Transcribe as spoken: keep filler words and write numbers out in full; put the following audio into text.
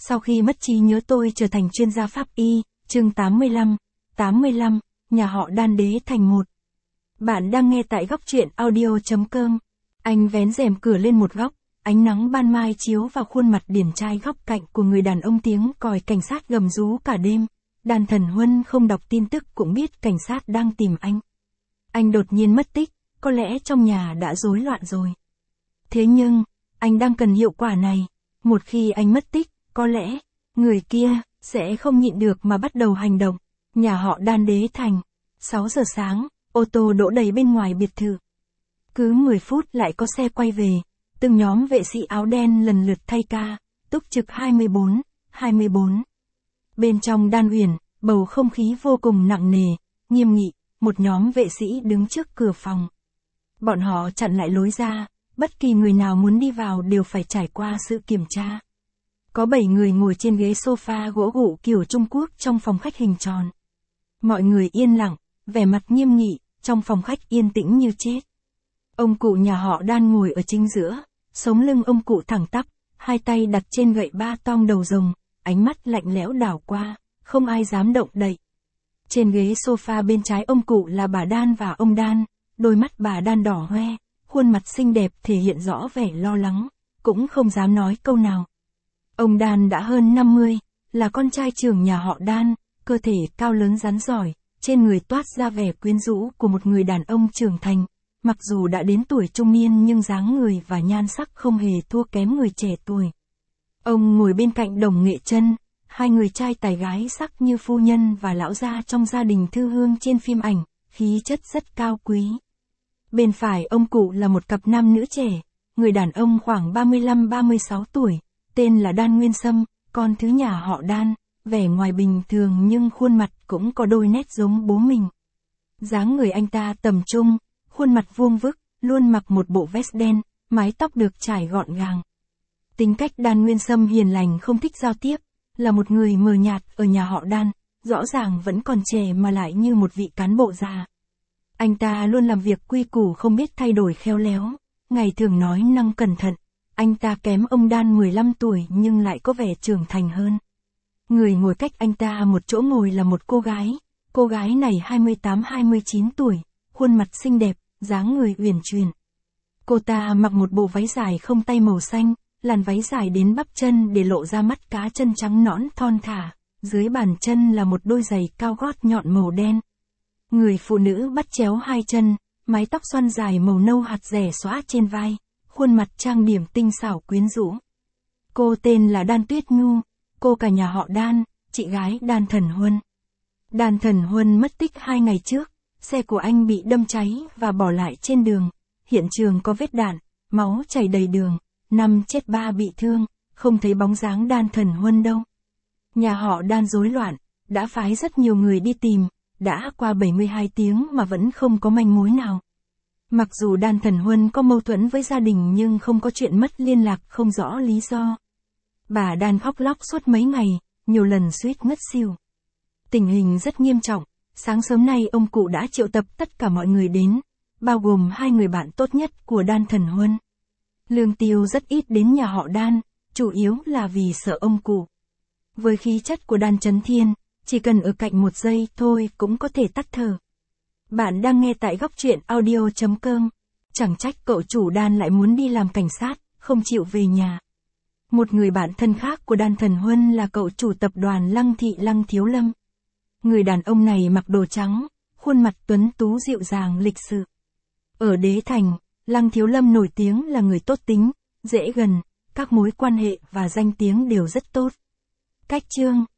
Sau khi mất trí nhớ tôi trở thành chuyên gia pháp y, chương tám mươi lăm, tám mươi lăm, nhà họ Đan đế thành một. Bạn đang nghe tại góc truyện audio chấm com. Anh vén rèm cửa lên một góc, ánh nắng ban mai chiếu vào khuôn mặt điển trai góc cạnh của người đàn ông, tiếng còi cảnh sát gầm rú cả đêm. Đan Thần Huân không đọc tin tức cũng biết cảnh sát đang tìm anh. Anh đột nhiên mất tích, có lẽ trong nhà đã rối loạn rồi. Thế nhưng, anh đang cần hiệu quả này. Một khi anh mất tích, có lẽ, người kia, sẽ không nhịn được mà bắt đầu hành động. Nhà họ Đan đế thành. sáu giờ sáng, ô tô đỗ đầy bên ngoài biệt thự. Cứ mười phút lại có xe quay về. Từng nhóm vệ sĩ áo đen lần lượt thay ca, túc trực hai mươi bốn, hai mươi bốn. Bên trong Đan Uyển, bầu không khí vô cùng nặng nề, nghiêm nghị, một nhóm vệ sĩ đứng trước cửa phòng. Bọn họ chặn lại lối ra, bất kỳ người nào muốn đi vào đều phải trải qua sự kiểm tra. Có bảy người ngồi trên ghế sofa gỗ gụ kiểu Trung Quốc trong phòng khách hình tròn. Mọi người yên lặng, vẻ mặt nghiêm nghị, trong phòng khách yên tĩnh như chết. Ông cụ nhà họ Đan ngồi ở chính giữa, sống lưng ông cụ thẳng tắp, hai tay đặt trên gậy ba tong đầu rồng, ánh mắt lạnh lẽo đảo qua, không ai dám động đậy. Trên ghế sofa bên trái ông cụ là bà Đan và ông Đan, đôi mắt bà Đan đỏ hoe, khuôn mặt xinh đẹp thể hiện rõ vẻ lo lắng, cũng không dám nói câu nào. Ông Đan đã hơn năm mươi, là con trai trưởng nhà họ Đan, cơ thể cao lớn rắn giỏi, trên người toát ra vẻ quyến rũ của một người đàn ông trưởng thành. Mặc dù đã đến tuổi trung niên nhưng dáng người và nhan sắc không hề thua kém người trẻ tuổi. Ông ngồi bên cạnh Đồng Nghệ Chân, hai người trai tài gái sắc như phu nhân và lão gia trong gia đình Thư Hương trên phim ảnh, khí chất rất cao quý. Bên phải ông cụ là một cặp nam nữ trẻ, người đàn ông khoảng ba mươi lăm ba mươi sáu tuổi, tên là Đan Nguyên Sâm, con thứ nhà họ Đan, vẻ ngoài bình thường nhưng khuôn mặt cũng có đôi nét giống bố mình. Dáng người anh ta tầm trung, khuôn mặt vuông vức, luôn mặc một bộ vest đen, mái tóc được trải gọn gàng. Tính cách Đan Nguyên Sâm hiền lành, không thích giao tiếp, là một người mờ nhạt ở nhà họ Đan, rõ ràng vẫn còn trẻ mà lại như một vị cán bộ già. Anh ta luôn làm việc quy củ, không biết thay đổi khéo léo, ngày thường nói năng cẩn thận. Anh ta kém ông Đan mười lăm tuổi nhưng lại có vẻ trưởng thành hơn. Người ngồi cách anh ta một chỗ ngồi là một cô gái, cô gái này hai mươi tám hai mươi chín tuổi, khuôn mặt xinh đẹp, dáng người uyển chuyển. Cô ta mặc một bộ váy dài không tay màu xanh, làn váy dài đến bắp chân để lộ ra mắt cá chân trắng nõn thon thả, dưới bàn chân là một đôi giày cao gót nhọn màu đen. Người phụ nữ bắt chéo hai chân, mái tóc xoăn dài màu nâu hạt rẻ xõa trên vai, khuôn mặt trang điểm tinh xảo quyến rũ. Cô tên là Đan Tuyết Nhu, cô cả nhà họ Đan, chị gái Đan Thần Huân. Đan Thần Huân mất tích hai ngày trước, xe của anh bị đâm cháy và bỏ lại trên đường, hiện trường có vết đạn, máu chảy đầy đường, năm chết ba bị thương, không thấy bóng dáng Đan Thần Huân đâu. Nhà họ Đan rối loạn, đã phái rất nhiều người đi tìm, đã qua bảy mươi hai tiếng mà vẫn không có manh mối nào. Mặc dù Đan Thần Huân có mâu thuẫn với gia đình nhưng không có chuyện mất liên lạc không rõ lý do. Bà Đan khóc lóc suốt mấy ngày, nhiều lần suýt ngất xỉu. Tình hình rất nghiêm trọng, sáng sớm nay ông cụ đã triệu tập tất cả mọi người đến, bao gồm hai người bạn tốt nhất của Đan Thần Huân. Lương Tiêu rất ít đến nhà họ Đan, chủ yếu là vì sợ ông cụ. Với khí chất của Đan Chấn Thiên, chỉ cần ở cạnh một giây thôi cũng có thể tắt thở. Bạn đang nghe tại góc truyện audio chấm com. Chẳng trách cậu chủ Đan lại muốn đi làm cảnh sát, không chịu về nhà. Một người bạn thân khác của Đan Thần Huân là cậu chủ tập đoàn Lăng Thị Lăng Thiếu Lâm. Người đàn ông này mặc đồ trắng, khuôn mặt tuấn tú dịu dàng lịch sự. Ở Đế Thành, Lăng Thiếu Lâm nổi tiếng là người tốt tính, dễ gần, các mối quan hệ và danh tiếng đều rất tốt. Cách chương